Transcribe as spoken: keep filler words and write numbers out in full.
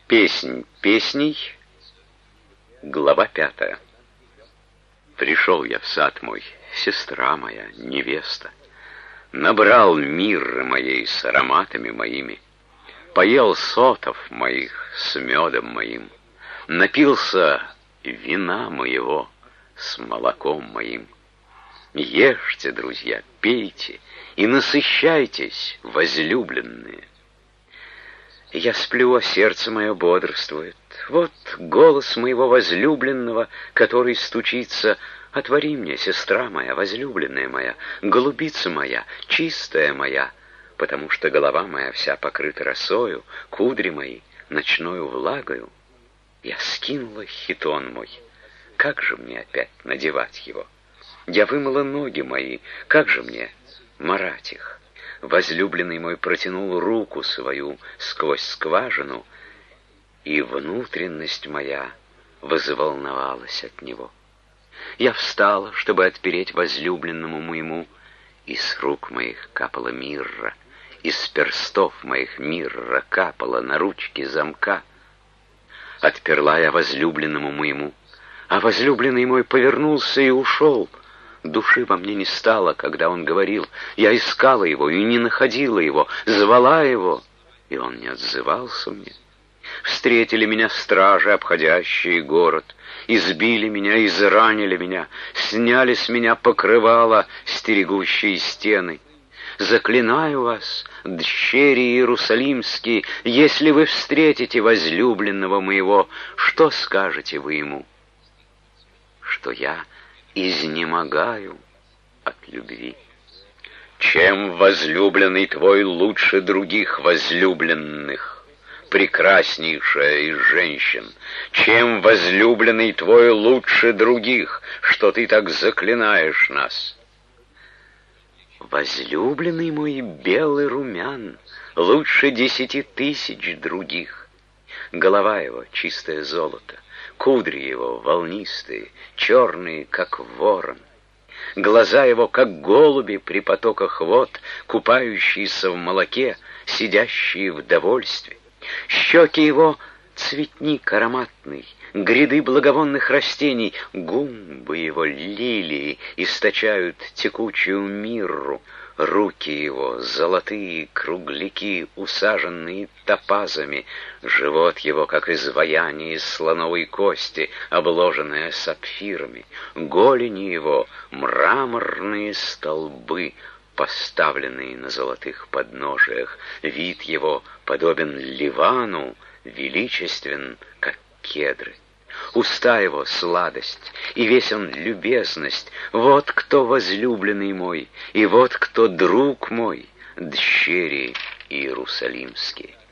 Песнь песней, глава пятая. Пришел я в сад мой, сестра моя, невеста, набрал мирры моей с ароматами моими, поел сотов моих с медом моим, напился вина моего с молоком моим. Ешьте, друзья, пейте и насыщайтесь, возлюбленные. Я сплю, а сердце мое бодрствует. Вот голос моего возлюбленного, который стучится: «Отвори мне, сестра моя, возлюбленная моя, голубица моя, чистая моя», потому что голова моя вся покрыта росою, кудри мои ночною влагою. Я скинула хитон мой, как же мне опять надевать его? Я вымыла ноги мои, как же мне марать их? Возлюбленный мой протянул руку свою сквозь скважину, и внутренность моя возволновалась от него. Я встала, чтобы отпереть возлюбленному моему, и с рук моих капала мирра, из перстов моих мирра капала на ручки замка. Отперла я возлюбленному моему, а возлюбленный мой повернулся и ушел. Души во мне не стало, когда он говорил. Я искала его и не находила его, звала его, и он не отзывался мне. Встретили меня стражи, обходящие город, избили меня, изранили меня, сняли с меня покрывало, стерегущие стены. Заклинаю вас, дщери иерусалимские, если вы встретите возлюбленного моего, что скажете вы ему? Что я изнемогаю от любви. Чем возлюбленный твой лучше других возлюбленных, прекраснейшая из женщин? Чем возлюбленный твой лучше других, что ты так заклинаешь нас? Возлюбленный мой белый румян, лучше десяти тысяч других. Голова его чистое золото, кудри его волнистые, черные, как ворон. Глаза его, как голуби при потоках вод, купающиеся в молоке, сидящие в довольстве. Щеки его — цветник ароматный, гряды благовонных растений, губы его лилии источают текучую мирру, руки его золотые кругляки, усаженные топазами, живот его, как изваяние из слоновой кости, обложенное сапфирами, голени его мраморные столбы, поставленные на золотых подножиях, вид его подобен Ливану, величествен, как кедры. Уста его — сладость, и весь он любезность. Вот кто возлюбленный мой, и вот кто друг мой, дщери иерусалимские.